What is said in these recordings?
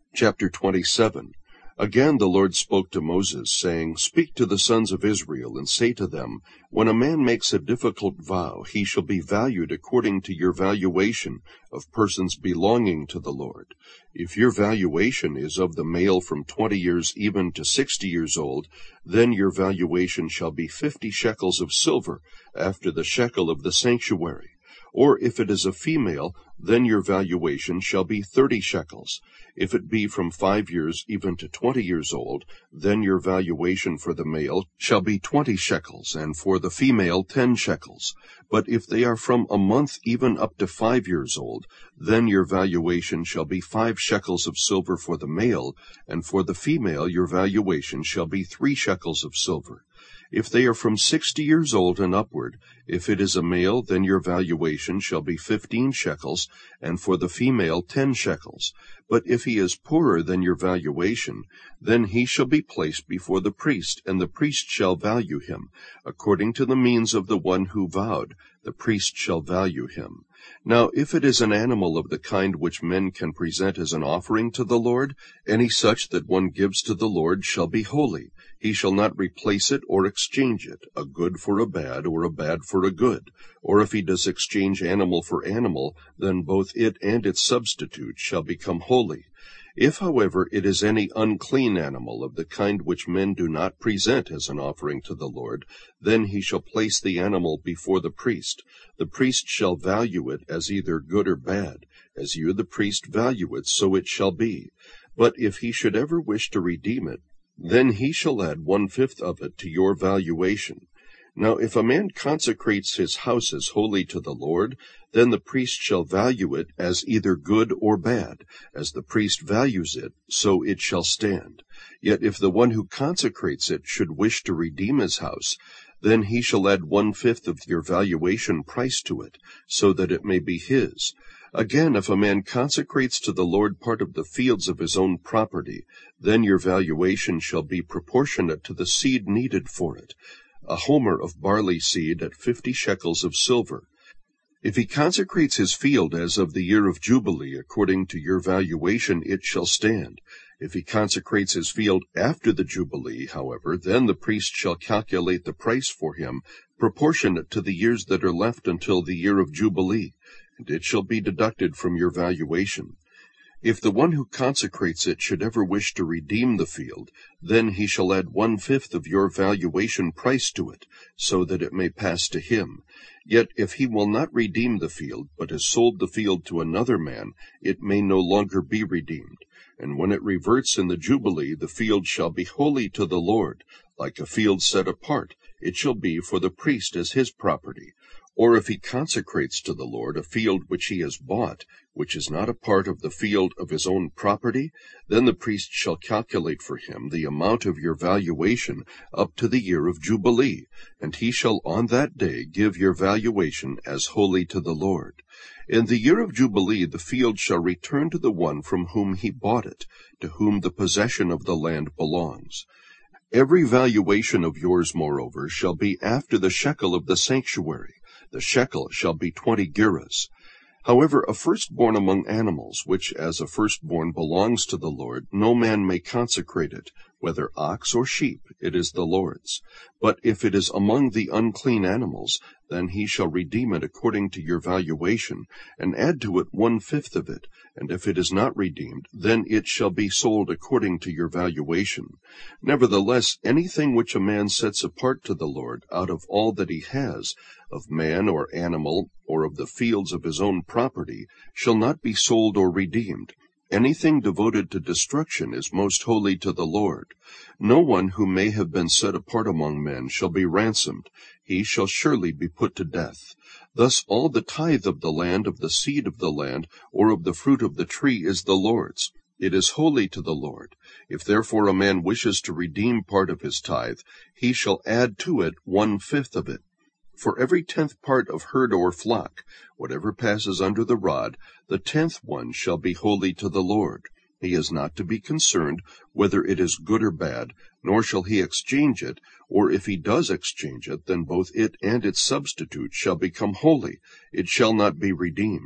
Chapter 27. Again the Lord spoke to Moses, saying, Speak to the sons of Israel, and say to them, When a man makes a difficult vow, he shall be valued according to your valuation of persons belonging to the Lord. If your valuation is of the male from 20 years even to 60 years old, then your valuation shall be 50 shekels of silver, after the shekel of the sanctuary. Or if it is a female, then your valuation shall be 30 shekels. If it be from 5 years even to 20 years old, then your valuation for the male shall be 20 shekels, and for the female 10 shekels. But if they are from a month even up to 5 years old, then your valuation shall be 5 shekels of silver for the male, and for the female your valuation shall be 3 shekels of silver. If they are from 60 years old and upward, if it is a male, then your valuation shall be 15 shekels, and for the female 10 shekels. But if he is poorer than your valuation, then he shall be placed before the priest, and the priest shall value him. According to the means of the one who vowed, the priest shall value him. Now if it is an animal of the kind which men can present as an offering to the Lord, any such that one gives to the Lord shall be holy. He shall not replace it or exchange it, a good for a bad, or a bad for a good. Or if he does exchange animal for animal, then both it and its substitute shall become holy. If, however, it is any unclean animal of the kind which men do not present as an offering to the Lord, then he shall place the animal before the priest. The priest shall value it as either good or bad. As you, the priest, value it, so it shall be. But if he should ever wish to redeem it, then he shall add 1/5 of it to your valuation. Now if a man consecrates his house as holy to the Lord, then the priest shall value it as either good or bad. As the priest values it, so it shall stand. Yet if the one who consecrates it should wish to redeem his house, then he shall add 1/5 of your valuation price to it, so that it may be his. Again, if a man consecrates to the Lord part of the fields of his own property, then your valuation shall be proportionate to the seed needed for it, a homer of barley seed at 50 shekels of silver. If he consecrates his field as of the year of Jubilee, according to your valuation it shall stand. If he consecrates his field after the Jubilee, however, then the priest shall calculate the price for him, proportionate to the years that are left until the year of Jubilee, and it shall be deducted from your valuation. If the one who consecrates it should ever wish to redeem the field, then he shall add 1/5 of your valuation price to it, so that it may pass to him. Yet if he will not redeem the field, but has sold the field to another man, it may no longer be redeemed. And when it reverts in the Jubilee, the field shall be holy to the Lord, like a field set apart. It shall be for the priest as his property. Or if he consecrates to the Lord a field which he has bought, which is not a part of the field of his own property, then the priest shall calculate for him the amount of your valuation up to the year of Jubilee, and he shall on that day give your valuation as holy to the Lord. In the year of Jubilee the field shall return to the one from whom he bought it, to whom the possession of the land belongs. Every valuation of yours, moreover, shall be after the shekel of the sanctuary. The shekel shall be 20 gerahs. However, a firstborn among animals, which as a firstborn belongs to the Lord, no man may consecrate it, whether ox or sheep, it is the Lord's. But if it is among the unclean animals, then he shall redeem it according to your valuation, and add to it 1/5 of it. And if it is not redeemed, then it shall be sold according to your valuation. Nevertheless, anything which a man sets apart to the Lord out of all that he has, of man or animal, or of the fields of his own property, shall not be sold or redeemed. Anything devoted to destruction is most holy to the Lord. No one who may have been set apart among men shall be ransomed. He shall surely be put to death. Thus all the tithe of the land, of the seed of the land, or of the fruit of the tree is the Lord's. It is holy to the Lord. If therefore a man wishes to redeem part of his tithe, he shall add to it 1/5 of it. For every 10th part of herd or flock, whatever passes under the rod, the 10th one shall be holy to the Lord. He is not to be concerned whether it is good or bad, nor shall he exchange it, or if he does exchange it, then both it and its substitute shall become holy. It shall not be redeemed.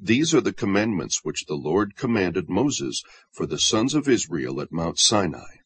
These are the commandments which the Lord commanded Moses for the sons of Israel at Mount Sinai.